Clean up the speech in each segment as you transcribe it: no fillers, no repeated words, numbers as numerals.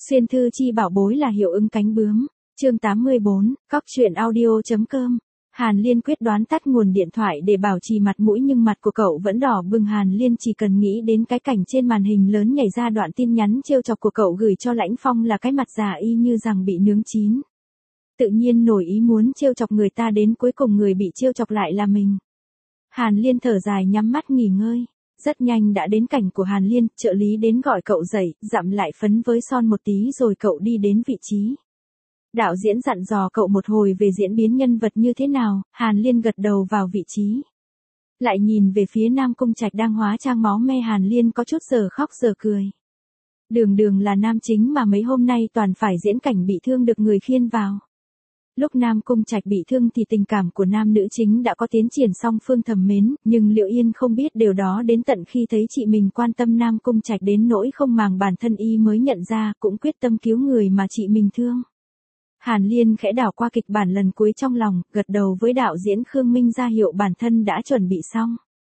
Xuyên thư chi bảo bối là hiệu ứng cánh bướm. Chương 84, Cóc truyện audio.com. Hàn Liên quyết đoán tắt nguồn điện thoại để bảo trì mặt mũi nhưng mặt của cậu vẫn đỏ bừng. Hàn Liên chỉ cần nghĩ đến cái cảnh trên màn hình lớn nhảy ra đoạn tin nhắn trêu chọc của cậu gửi cho Lãnh Phong là cái mặt già y như rằng bị nướng chín. Tự nhiên nổi ý muốn trêu chọc người ta, đến cuối cùng người bị trêu chọc lại là mình. Hàn Liên thở dài nhắm mắt nghỉ ngơi. Rất nhanh đã đến cảnh của Hàn Liên, trợ lý đến gọi cậu dậy, dặm lại phấn với son một tí rồi cậu đi đến vị trí. Đạo diễn dặn dò cậu một hồi về diễn biến nhân vật như thế nào, Hàn Liên gật đầu vào vị trí. Lại nhìn về phía Nam Cung Trạch đang hóa trang máu me, Hàn Liên có chút giờ khóc giờ cười. Đường Đường là nam chính mà mấy hôm nay toàn phải diễn cảnh bị thương được người khiêng vào. Lúc Nam Cung Trạch bị thương thì tình cảm của nam nữ chính đã có tiến triển song phương thầm mến, nhưng Liệu Yên không biết điều đó đến tận khi thấy chị mình quan tâm Nam Cung Trạch đến nỗi không màng bản thân y mới nhận ra, cũng quyết tâm cứu người mà chị mình thương. Hàn Liên khẽ đảo qua kịch bản lần cuối trong lòng, gật đầu với đạo diễn Khương Minh ra hiệu bản thân đã chuẩn bị xong.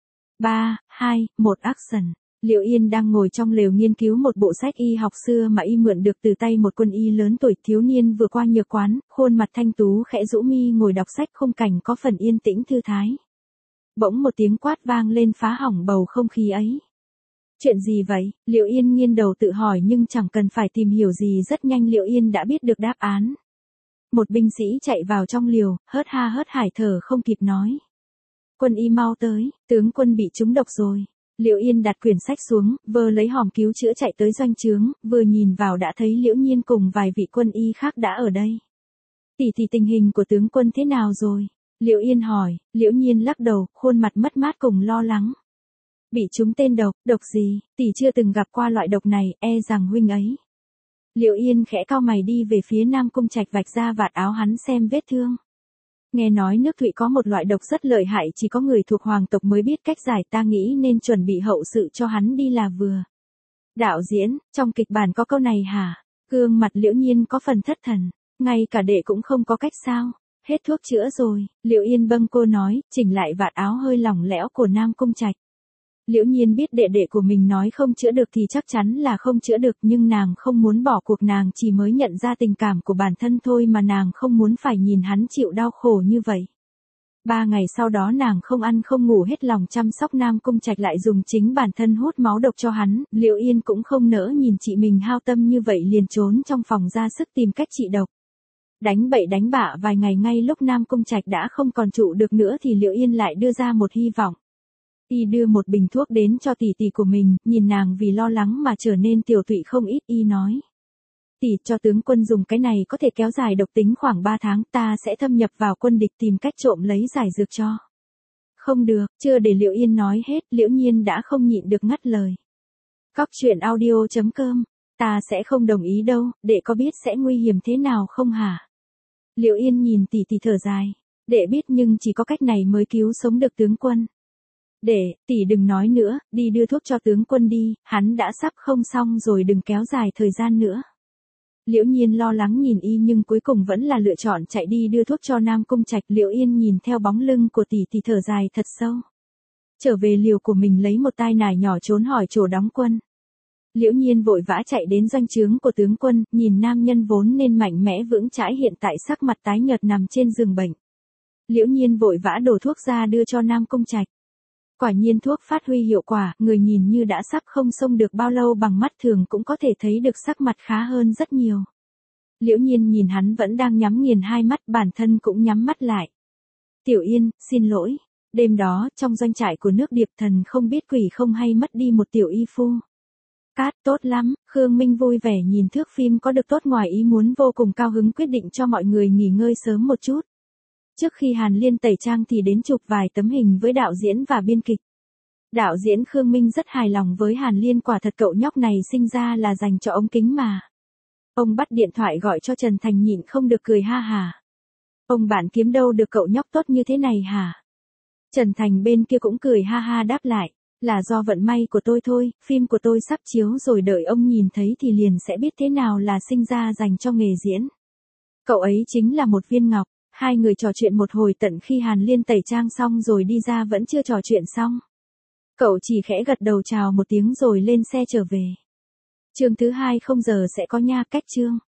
3, 2, 1 action. Liệu Yên đang ngồi trong lều nghiên cứu một bộ sách y học xưa mà y mượn được từ tay một quân y lớn tuổi. Thiếu niên vừa qua nhược quán, khuôn mặt thanh tú khẽ rũ mi ngồi đọc sách, khung cảnh có phần yên tĩnh thư thái. Bỗng một tiếng quát vang lên phá hỏng bầu không khí ấy. Chuyện gì vậy? Liệu Yên nghiêng đầu tự hỏi nhưng chẳng cần phải tìm hiểu gì, rất nhanh Liệu Yên đã biết được đáp án. Một binh sĩ chạy vào trong liều, hớt ha hớt hải thở không kịp nói. Quân y mau tới, tướng quân bị trúng độc rồi. Liệu Yên đặt quyển sách xuống, vơ lấy hòm cứu chữa chạy tới doanh trướng, vừa nhìn vào đã thấy Liễu Nhiên cùng vài vị quân y khác đã ở đây. Tỷ tình hình của tướng quân thế nào rồi? Liệu Yên hỏi. Liễu Nhiên lắc đầu, khuôn mặt mất mát cùng lo lắng. Bị trúng tên độc. Độc gì? Tỷ chưa từng gặp qua loại độc này, e rằng huynh ấy. Liệu Yên khẽ cau mày đi về phía Nam Cung Trạch, vạch ra vạt áo hắn xem vết thương. Nghe nói nước Thụy có một loại độc rất lợi hại, chỉ có người thuộc hoàng tộc mới biết cách giải, ta nghĩ nên chuẩn bị hậu sự cho hắn đi là vừa. Đạo diễn, trong kịch bản có câu này hả? Gương mặt Liễu Nhiên có phần thất thần, ngay cả đệ cũng không có cách sao? Hết thuốc chữa rồi, Liệu Yên bâng cô nói, chỉnh lại vạt áo hơi lỏng lẽo của Nam Cung Trạch. Liễu Nhiên biết đệ của mình nói không chữa được thì chắc chắn là không chữa được, nhưng nàng không muốn bỏ cuộc, nàng chỉ mới nhận ra tình cảm của bản thân thôi mà nàng không muốn phải nhìn hắn chịu đau khổ như vậy. 3 ngày sau đó nàng không ăn không ngủ hết lòng chăm sóc Nam Cung Trạch, lại dùng chính bản thân hút máu độc cho hắn. Liệu Yên cũng không nỡ nhìn chị mình hao tâm như vậy, liền trốn trong phòng ra sức tìm cách trị độc. Đánh bậy đánh bạ vài ngày, ngay lúc Nam Cung Trạch đã không còn trụ được nữa thì Liệu Yên lại đưa ra một hy vọng. Y đưa một bình thuốc đến cho tỷ của mình, nhìn nàng vì lo lắng mà trở nên tiểu tụy không ít. Y nói. Tỷ, cho tướng quân dùng cái này có thể kéo dài độc tính khoảng 3 tháng, ta sẽ thâm nhập vào quân địch tìm cách trộm lấy giải dược cho. Không được, chưa để Liệu Yên nói hết, Liễu Nhiên đã không nhịn được ngắt lời. Cóc truyện audio.com. Ta sẽ không đồng ý đâu, đệ có biết sẽ nguy hiểm thế nào không hả? Liệu Yên nhìn tỷ thở dài. Đệ biết, nhưng chỉ có cách này mới cứu sống được tướng quân. Tỷ đừng nói nữa, đi đưa thuốc cho tướng quân đi, hắn đã sắp không xong rồi, đừng kéo dài thời gian nữa. Liễu Nhiên lo lắng nhìn y nhưng cuối cùng vẫn là lựa chọn chạy đi đưa thuốc cho Nam Cung Trạch. Liễu Yên nhìn theo bóng lưng của tỷ thở dài thật sâu. Trở về liều của mình lấy một tai nải nhỏ trốn hỏi chỗ đóng quân. Liễu Nhiên vội vã chạy đến doanh trướng của tướng quân, nhìn nam nhân vốn nên mạnh mẽ vững chãi hiện tại sắc mặt tái nhợt nằm trên giường bệnh. Liễu Nhiên vội vã đổ thuốc ra đưa cho Nam Cung Trạch. Quả nhiên thuốc phát huy hiệu quả, người nhìn như đã sắp không xông được bao lâu, bằng mắt thường cũng có thể thấy được sắc mặt khá hơn rất nhiều. Liễu Nhiên nhìn hắn vẫn đang nhắm nghiền hai mắt, bản thân cũng nhắm mắt lại. Tiểu Yên, xin lỗi. Đêm đó, trong doanh trại của nước Điệp Thần không biết quỷ không hay mất đi một tiểu y phu. Cát, tốt lắm. Khương Minh vui vẻ nhìn thước phim có được tốt ngoài ý muốn, vô cùng cao hứng, quyết định cho mọi người nghỉ ngơi sớm một chút. Trước khi Hàn Liên tẩy trang thì đến chụp vài tấm hình với đạo diễn và biên kịch. Đạo diễn Khương Minh rất hài lòng với Hàn Liên, quả thật cậu nhóc này sinh ra là dành cho ống kính mà. Ông bắt điện thoại gọi cho Trần Thành, nhịn không được cười ha hả. Ông bạn kiếm đâu được cậu nhóc tốt như thế này hả? Trần Thành bên kia cũng cười ha ha đáp lại. Là do vận may của tôi thôi, phim của tôi sắp chiếu rồi, đợi ông nhìn thấy thì liền sẽ biết thế nào là sinh ra dành cho nghề diễn. Cậu ấy chính là một viên ngọc. Hai người trò chuyện một hồi, tận khi Hàn Liên tẩy trang xong rồi đi ra vẫn chưa trò chuyện xong. Cậu chỉ khẽ gật đầu chào một tiếng rồi lên xe trở về. Chương thứ 2 không giờ sẽ có nha, cách chương.